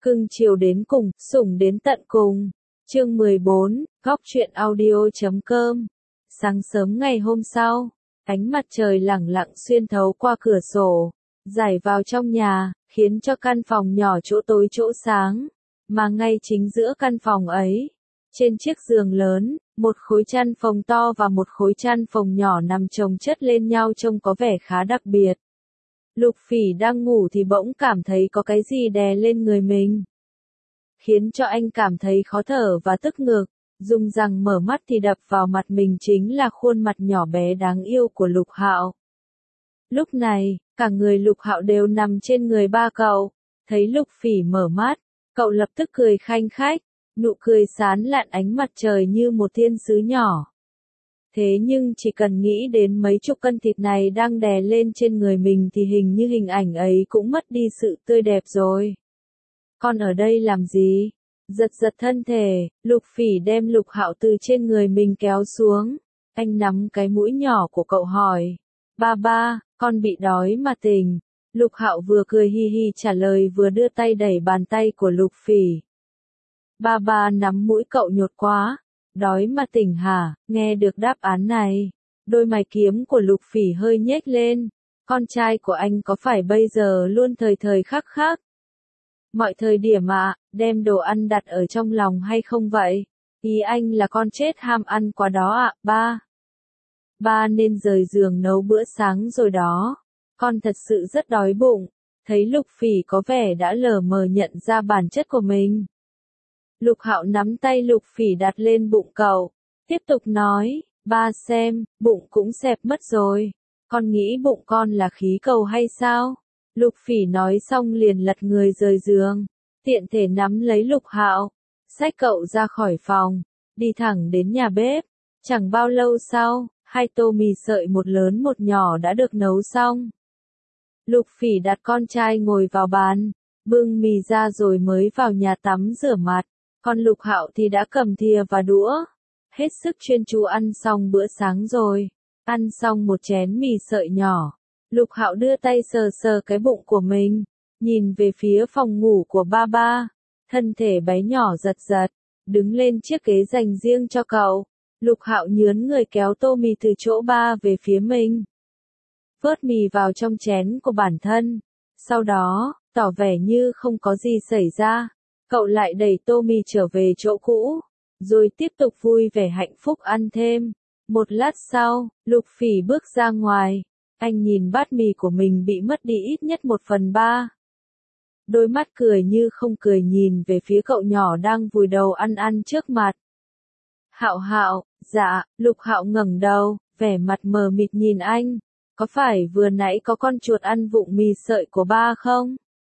Cưng chiều đến cùng, sủng đến tận cùng. Chương 14, góc truyện audio.com. Sáng sớm ngày hôm sau, ánh mặt trời lẳng lặng xuyên thấu qua cửa sổ, rải vào trong nhà, khiến cho căn phòng nhỏ chỗ tối chỗ sáng. Mà ngay chính giữa căn phòng ấy, trên chiếc giường lớn, một khối chăn phồng to và một khối chăn phồng nhỏ nằm chồng chất lên nhau trông có vẻ khá đặc biệt. Lục Phỉ đang ngủ thì bỗng cảm thấy có cái gì đè lên người mình, khiến cho anh cảm thấy khó thở và tức ngực. Dùng rằng mở mắt thì đập vào mặt mình chính là khuôn mặt nhỏ bé đáng yêu của Lục Hạo. Lúc này, cả người Lục Hạo đều nằm trên người ba cậu. Thấy Lục Phỉ mở mắt, cậu lập tức cười khanh khách, nụ cười sán lạn ánh mặt trời như một thiên sứ nhỏ. Thế nhưng chỉ cần nghĩ đến mấy chục cân thịt này đang đè lên trên người mình thì hình như hình ảnh ấy cũng mất đi sự tươi đẹp rồi. Con ở đây làm gì? Giật giật thân thể, Lục Phỉ đem Lục Hạo từ trên người mình kéo xuống. Anh nắm cái mũi nhỏ của cậu hỏi. Ba ba, con bị đói mà tỉnh. Lục Hạo vừa cười hi hi trả lời vừa đưa tay đẩy bàn tay của Lục Phỉ. Ba ba nắm mũi cậu nhột quá. Đói mà tỉnh hả? Nghe được đáp án này, đôi mày kiếm của Lục Phỉ hơi nhếch lên. Con trai của anh có phải bây giờ luôn thời thời khắc khắc mọi thời điểm đem đồ ăn đặt ở trong lòng hay không vậy? Ý anh là con chết ham ăn quá đó ba. Ba nên rời giường nấu bữa sáng rồi đó. Con thật sự rất đói bụng. Thấy Lục Phỉ có vẻ đã lờ mờ nhận ra bản chất của mình. Lục Hạo nắm tay Lục Phỉ đặt lên bụng cậu, tiếp tục nói, ba xem, bụng cũng xẹp mất rồi. Con nghĩ bụng con là khí cầu hay sao? Lục Phỉ nói xong liền lật người rời giường, tiện thể nắm lấy Lục Hạo, xách cậu ra khỏi phòng, đi thẳng đến nhà bếp. Chẳng bao lâu sau, 2 tô mì sợi một lớn một nhỏ đã được nấu xong. Lục Phỉ đặt con trai ngồi vào bàn, bưng mì ra rồi mới vào nhà tắm rửa mặt. Còn Lục Hạo thì đã cầm thìa và đũa, hết sức chuyên chú ăn xong bữa sáng rồi. Ăn xong một chén mì sợi nhỏ, Lục Hạo đưa tay sờ sờ cái bụng của mình, nhìn về phía phòng ngủ của ba ba. Thân thể bé nhỏ giật giật, đứng lên chiếc ghế dành riêng cho cậu. Lục Hạo nhướn người kéo tô mì từ chỗ ba về phía mình, vớt mì vào trong chén của bản thân. Sau đó, tỏ vẻ như không có gì xảy ra, cậu lại đẩy tô mì trở về chỗ cũ, rồi tiếp tục vui vẻ hạnh phúc ăn thêm. Một lát sau, Lục Phỉ bước ra ngoài, anh nhìn bát mì của mình bị mất đi ít nhất 1/3. Đôi mắt cười như không cười nhìn về phía cậu nhỏ đang vùi đầu ăn trước mặt. Hạo Hạo, dạ. Lục Hạo ngẩng đầu, vẻ mặt mờ mịt nhìn anh. Có phải vừa nãy có con chuột ăn vụng mì sợi của ba không?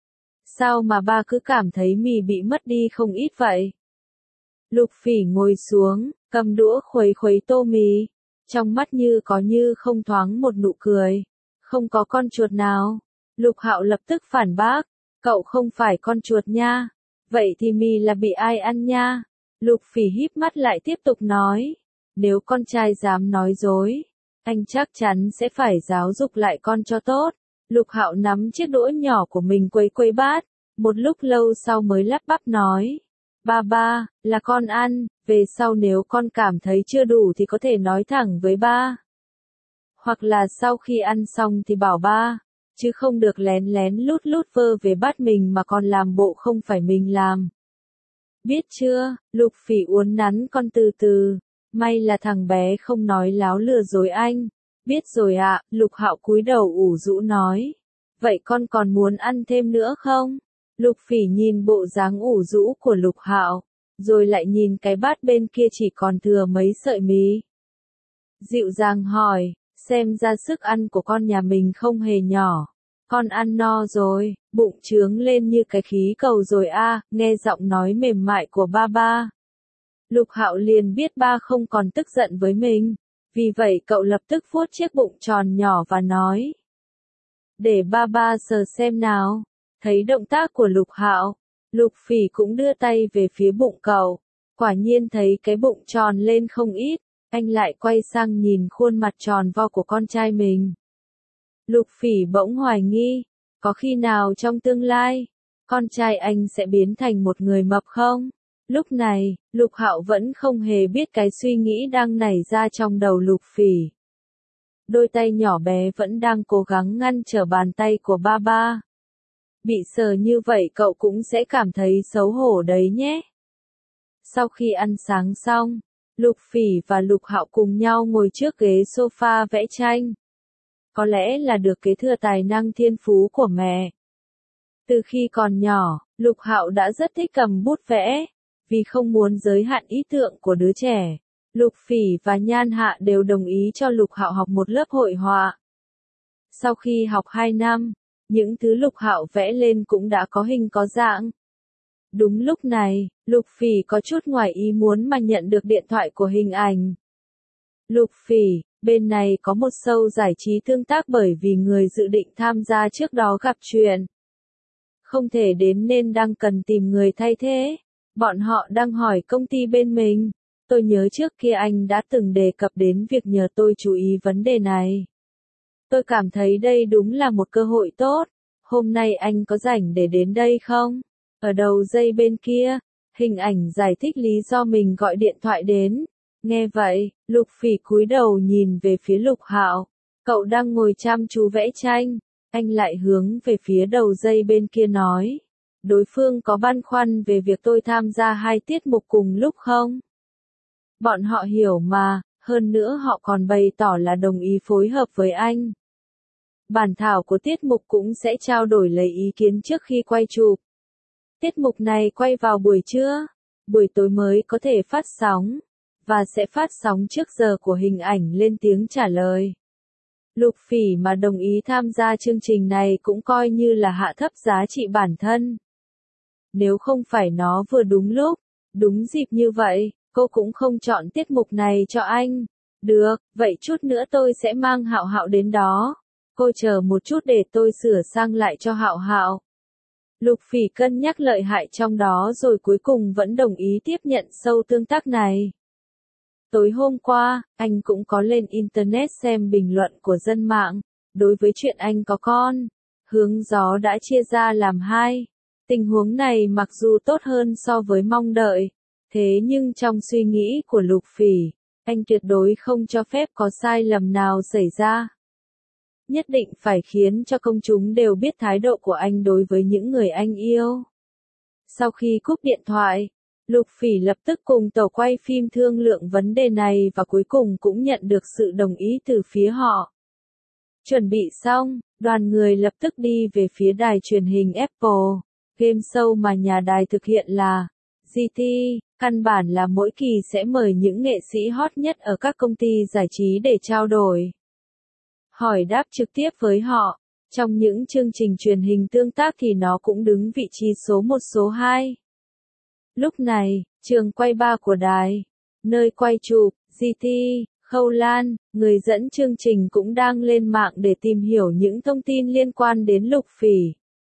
Sao mà ba cứ cảm thấy mì bị mất đi không ít vậy? Lục Phỉ ngồi xuống, cầm đũa khuấy khuấy tô mì, trong mắt như có như không thoáng một nụ cười. Không có con chuột nào. Lục Hạo lập tức phản bác, cậu không phải con chuột nha. Vậy thì mì là bị ai ăn nha? Lục Phỉ híp mắt lại tiếp tục nói, nếu con trai dám nói dối, anh chắc chắn sẽ phải giáo dục lại con cho tốt. Lục Hạo nắm chiếc đũa nhỏ của mình quấy quấy bát, một lúc lâu sau mới lắp bắp nói, ba ba, là con ăn, về sau nếu con cảm thấy chưa đủ thì có thể nói thẳng với ba. Hoặc là sau khi ăn xong thì bảo ba, chứ không được lén lén lút lút vơ về bát mình mà còn làm bộ không phải mình làm. Biết chưa? Lục Phỉ uốn nắn con từ từ, may là thằng bé không nói láo lừa dối anh. Biết rồi ạ. Lục Hạo cúi đầu ủ rũ nói. Vậy con còn muốn ăn thêm nữa không? Lục Phỉ nhìn bộ dáng ủ rũ của Lục Hạo, rồi lại nhìn cái bát bên kia chỉ còn thừa mấy sợi mì. Dịu dàng hỏi, xem ra sức ăn của con nhà mình không hề nhỏ. Con ăn no rồi, bụng trướng lên như cái khí cầu rồi nghe giọng nói mềm mại của ba ba. Lục Hạo liền biết ba không còn tức giận với mình. Vì vậy cậu lập tức vuốt chiếc bụng tròn nhỏ và nói. Để ba ba sờ xem nào. Thấy động tác của Lục Hạo, Lục Phỉ cũng đưa tay về phía bụng cậu. Quả nhiên thấy cái bụng tròn lên không ít, anh lại quay sang nhìn khuôn mặt tròn vo của con trai mình. Lục Phỉ bỗng hoài nghi, có khi nào trong tương lai, con trai anh sẽ biến thành một người mập không? Lúc này, Lục Hạo vẫn không hề biết cái suy nghĩ đang nảy ra trong đầu Lục Phỉ. Đôi tay nhỏ bé vẫn đang cố gắng ngăn trở bàn tay của ba ba. Bị sờ như vậy cậu cũng sẽ cảm thấy xấu hổ đấy nhé. Sau khi ăn sáng xong, Lục Phỉ và Lục Hạo cùng nhau ngồi trước ghế sofa vẽ tranh. Có lẽ là được kế thừa tài năng thiên phú của mẹ. Từ khi còn nhỏ, Lục Hạo đã rất thích cầm bút vẽ, vì không muốn giới hạn ý tưởng của đứa trẻ. Lục Phỉ và Nhan Hạ đều đồng ý cho Lục Hạo học một lớp hội họa. Sau khi học 2 năm, những thứ Lục Hạo vẽ lên cũng đã có hình có dạng. Đúng lúc này, Lục Phỉ có chút ngoài ý muốn mà nhận được điện thoại của Hình Ảnh. Lục Phỉ, bên này có một show giải trí tương tác bởi vì người dự định tham gia trước đó gặp chuyện. Không thể đến nên đang cần tìm người thay thế. Bọn họ đang hỏi công ty bên mình. Tôi nhớ trước kia anh đã từng đề cập đến việc nhờ tôi chú ý vấn đề này. Tôi cảm thấy đây đúng là một cơ hội tốt. Hôm nay anh có rảnh để đến đây không? Ở đầu dây bên kia, Hình Ảnh giải thích lý do mình gọi điện thoại đến. Nghe vậy, Lục Phỉ cúi đầu nhìn về phía Lục Hạo. Cậu đang ngồi chăm chú vẽ tranh. Anh lại hướng về phía đầu dây bên kia nói. Đối phương có băn khoăn về việc tôi tham gia 2 tiết mục cùng lúc không? Bọn họ hiểu mà, hơn nữa họ còn bày tỏ là đồng ý phối hợp với anh. Bản thảo của tiết mục cũng sẽ trao đổi lấy ý kiến trước khi quay chụp. Tiết mục này quay vào buổi trưa, buổi tối mới có thể phát sóng, và sẽ phát sóng trước giờ của Hình Ảnh lên tiếng trả lời. Lục Phỉ mà đồng ý tham gia chương trình này cũng coi như là hạ thấp giá trị bản thân. Nếu không phải nó vừa đúng lúc, đúng dịp như vậy, cô cũng không chọn tiết mục này cho anh. Được, vậy chút nữa tôi sẽ mang Hạo Hạo đến đó. Cô chờ một chút để tôi sửa sang lại cho Hạo Hạo. Lục Phỉ cân nhắc lợi hại trong đó rồi cuối cùng vẫn đồng ý tiếp nhận show tương tác này. Tối hôm qua, anh cũng có lên Internet xem bình luận của dân mạng. Đối với chuyện anh có con, hướng gió đã chia ra làm 2. Tình huống này mặc dù tốt hơn so với mong đợi, thế nhưng trong suy nghĩ của Lục Phỉ, anh tuyệt đối không cho phép có sai lầm nào xảy ra. Nhất định phải khiến cho công chúng đều biết thái độ của anh đối với những người anh yêu. Sau khi cúp điện thoại, Lục Phỉ lập tức cùng tổ quay phim thương lượng vấn đề này và cuối cùng cũng nhận được sự đồng ý từ phía họ. Chuẩn bị xong, đoàn người lập tức đi về phía đài truyền hình Apple. Game show mà nhà đài thực hiện là GT, căn bản là mỗi kỳ sẽ mời những nghệ sĩ hot nhất ở các công ty giải trí để trao đổi. Hỏi đáp trực tiếp với họ. Trong những chương trình truyền hình tương tác thì nó cũng đứng vị trí số 1 số 2. Lúc này, trường quay 3 của đài, nơi quay chụp, GT, Khâu Lan, người dẫn chương trình cũng đang lên mạng để tìm hiểu những thông tin liên quan đến Lục Phỉ.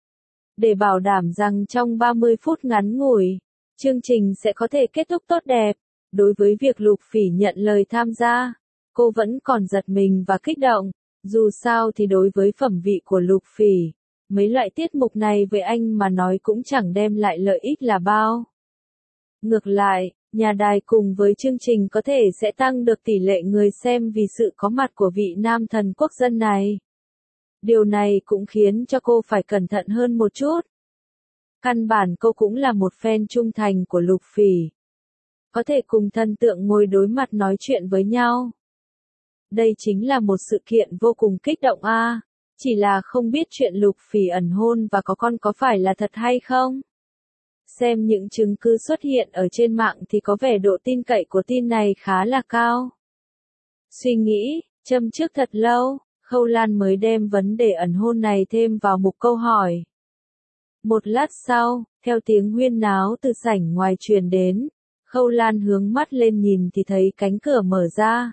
Để bảo đảm rằng trong 30 phút ngắn ngủi, chương trình sẽ có thể kết thúc tốt đẹp. Đối với việc Lục Phỉ nhận lời tham gia, cô vẫn còn giật mình và kích động. Dù sao thì đối với phẩm vị của Lục Phỉ, mấy loại tiết mục này với anh mà nói cũng chẳng đem lại lợi ích là bao. Ngược lại, nhà đài cùng với chương trình có thể sẽ tăng được tỷ lệ người xem vì sự có mặt của vị nam thần quốc dân này. Điều này cũng khiến cho cô phải cẩn thận hơn một chút. Căn bản cô cũng là một fan trung thành của Lục Phỉ. Có thể cùng thần tượng ngồi đối mặt nói chuyện với nhau. Đây chính là một sự kiện vô cùng kích động a. Chỉ là không biết chuyện Lục Phỉ ẩn hôn và có con có phải là thật hay không? Xem những chứng cứ xuất hiện ở trên mạng thì có vẻ độ tin cậy của tin này khá là cao. Suy nghĩ, châm trước thật lâu, Khâu Lan mới đem vấn đề ẩn hôn này thêm vào mục câu hỏi. Một lát sau, theo tiếng huyên náo từ sảnh ngoài truyền đến, Khâu Lan hướng mắt lên nhìn thì thấy cánh cửa mở ra.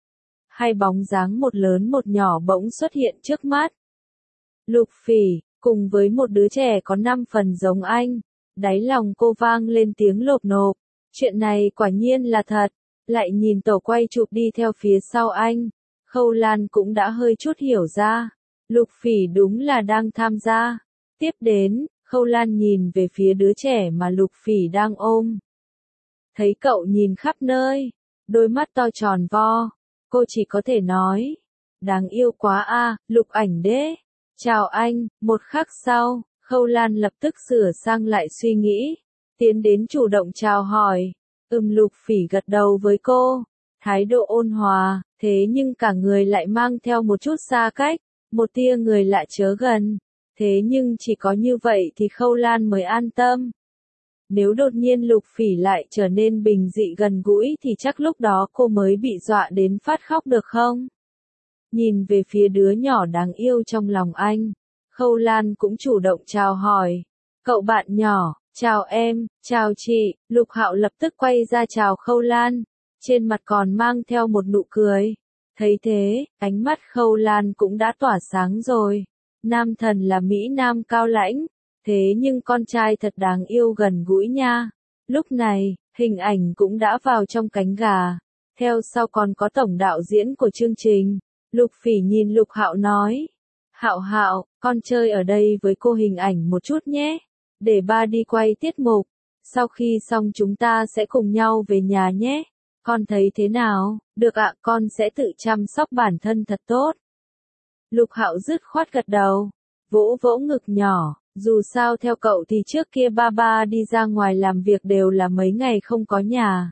2 bóng dáng một lớn một nhỏ bỗng xuất hiện trước mắt. Lục Phỉ, cùng với một đứa trẻ có 5 phần giống anh. Đáy lòng cô vang lên tiếng lộp nộp. Chuyện này quả nhiên là thật. Lại nhìn tổ quay chụp đi theo phía sau anh. Khâu Lan cũng đã hơi chút hiểu ra. Lục Phỉ đúng là đang tham gia. Tiếp đến, Khâu Lan nhìn về phía đứa trẻ mà Lục Phỉ đang ôm. Thấy cậu nhìn khắp nơi, đôi mắt to tròn vo, cô chỉ có thể nói, đáng yêu quá a, Lục Ảnh đế. Chào anh, một khắc sau, Khâu Lan lập tức sửa sang lại suy nghĩ, tiến đến chủ động chào hỏi. Lục Phỉ gật đầu với cô, thái độ ôn hòa, thế nhưng cả người lại mang theo một chút xa cách, một tia người lạ chớ gần. Thế nhưng chỉ có như vậy thì Khâu Lan mới an tâm. Nếu đột nhiên Lục Phỉ lại trở nên bình dị gần gũi thì chắc lúc đó cô mới bị dọa đến phát khóc được không? Nhìn về phía đứa nhỏ đáng yêu trong lòng anh, Khâu Lan cũng chủ động chào hỏi. Cậu bạn nhỏ, chào em, chào chị. Lục Hạo lập tức quay ra chào Khâu Lan, trên mặt còn mang theo một nụ cười. Thấy thế, ánh mắt Khâu Lan cũng đã tỏa sáng rồi. Nam thần là Mỹ Nam cao lãnh, thế nhưng con trai thật đáng yêu gần gũi nha. Lúc này, hình ảnh cũng đã vào trong cánh gà. Theo sau còn có tổng đạo diễn của chương trình. Lục Phỉ nhìn Lục Hạo nói. Hạo Hạo, con chơi ở đây với cô Hình Ảnh một chút nhé. Để ba đi quay tiết mục. Sau khi xong chúng ta sẽ cùng nhau về nhà nhé. Con thấy thế nào? Được ạ, con sẽ tự chăm sóc bản thân thật tốt. Lục Hạo dứt khoát gật đầu, vỗ vỗ ngực nhỏ, dù sao theo cậu thì trước kia ba đi ra ngoài làm việc đều là mấy ngày không có nhà.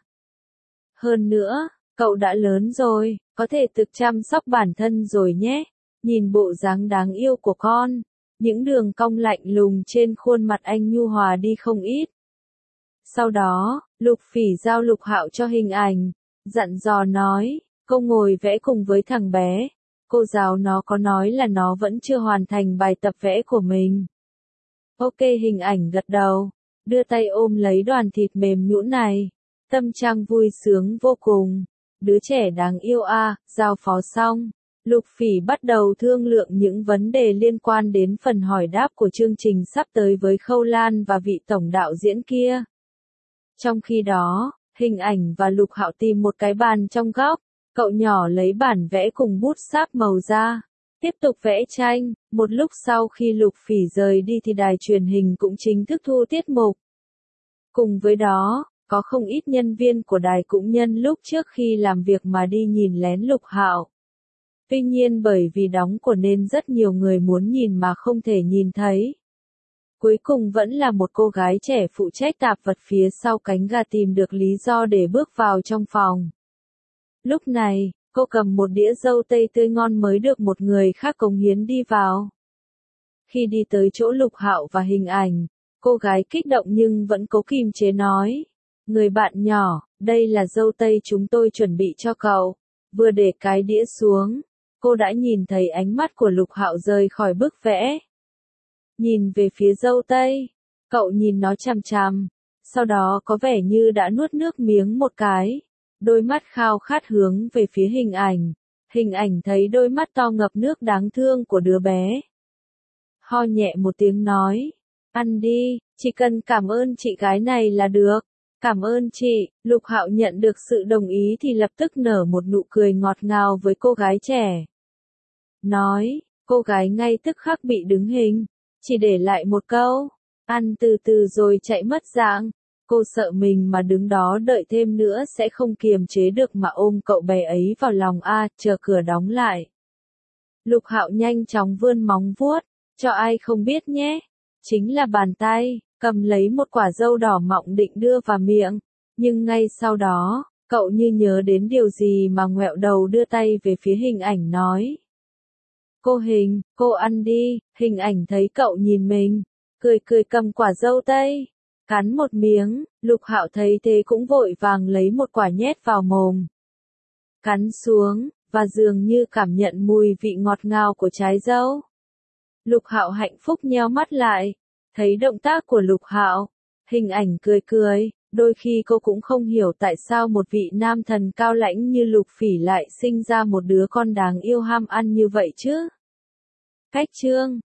Hơn nữa, cậu đã lớn rồi, có thể tự chăm sóc bản thân rồi nhé. Nhìn bộ dáng đáng yêu của con, những đường cong lạnh lùng trên khuôn mặt anh nhu hòa đi không ít. Sau đó, Lục Phỉ giao Lục Hạo cho Hình Ảnh, dặn dò nói, cô ngồi vẽ cùng với thằng bé. Cô giáo nó có nói là nó vẫn chưa hoàn thành bài tập vẽ của mình. Ok, Hình Ảnh gật đầu, đưa tay ôm lấy đoàn thịt mềm nhũn này. Tâm trạng vui sướng vô cùng. Đứa trẻ đáng yêu a, giao phó xong. Lục Phỉ bắt đầu thương lượng những vấn đề liên quan đến phần hỏi đáp của chương trình sắp tới với Khâu Lan và vị tổng đạo diễn kia. Trong khi đó, Hình Ảnh và Lục Hạo tìm một cái bàn trong góc. Cậu nhỏ lấy bản vẽ cùng bút sáp màu ra, tiếp tục vẽ tranh. Một lúc sau khi Lục Phỉ rời đi thì đài truyền hình cũng chính thức thu tiết mục. Cùng với đó, có không ít nhân viên của đài cũng nhân lúc trước khi làm việc mà đi nhìn lén Lục Hạo. Tuy nhiên bởi vì đóng của nên rất nhiều người muốn nhìn mà không thể nhìn thấy. Cuối cùng vẫn là một cô gái trẻ phụ trách tạp vật phía sau cánh gà tìm được lý do để bước vào trong phòng. Lúc này, cô cầm một đĩa dâu tây tươi ngon mới được một người khác cống hiến đi vào. Khi đi tới chỗ Lục Hạo và Hình Ảnh, cô gái kích động nhưng vẫn cố kìm chế nói. Người bạn nhỏ, đây là dâu tây chúng tôi chuẩn bị cho cậu. Vừa để cái đĩa xuống, cô đã nhìn thấy ánh mắt của Lục Hạo rời khỏi bức vẽ. Nhìn về phía dâu tây, cậu nhìn nó chằm chằm, sau đó có vẻ như đã nuốt nước miếng một cái. Đôi mắt khao khát hướng về phía Hình Ảnh. Hình Ảnh thấy đôi mắt to ngập nước đáng thương của đứa bé. Ho nhẹ một tiếng nói. Ăn đi, chỉ cần cảm ơn chị gái này là được. Cảm ơn chị. Lục Hạo nhận được sự đồng ý thì lập tức nở một nụ cười ngọt ngào với cô gái trẻ. Nói, cô gái ngay tức khắc bị đứng hình. Chỉ để lại một câu. Ăn từ từ rồi chạy mất dạng. Cô sợ mình mà đứng đó đợi thêm nữa sẽ không kiềm chế được mà ôm cậu bé ấy vào lòng chờ cửa đóng lại. Lục Hạo nhanh chóng vươn móng vuốt, cho ai không biết nhé. Chính là bàn tay, cầm lấy một quả dâu đỏ mọng định đưa vào miệng. Nhưng ngay sau đó, cậu như nhớ đến điều gì mà ngoẹo đầu đưa tay về phía Hình Ảnh nói. Cô Hình, cô ăn đi. Hình Ảnh thấy cậu nhìn mình, cười cười cầm quả dâu tây. Cắn một miếng, Lục Hạo thấy thế cũng vội vàng lấy một quả nhét vào mồm. Cắn xuống, và dường như cảm nhận mùi vị ngọt ngào của trái dâu. Lục Hạo hạnh phúc nheo mắt lại, thấy động tác của Lục Hạo, Hình Ảnh cười cười, đôi khi cô cũng không hiểu tại sao một vị nam thần cao lãnh như Lục Phỉ lại sinh ra một đứa con đáng yêu ham ăn như vậy chứ. Cách chương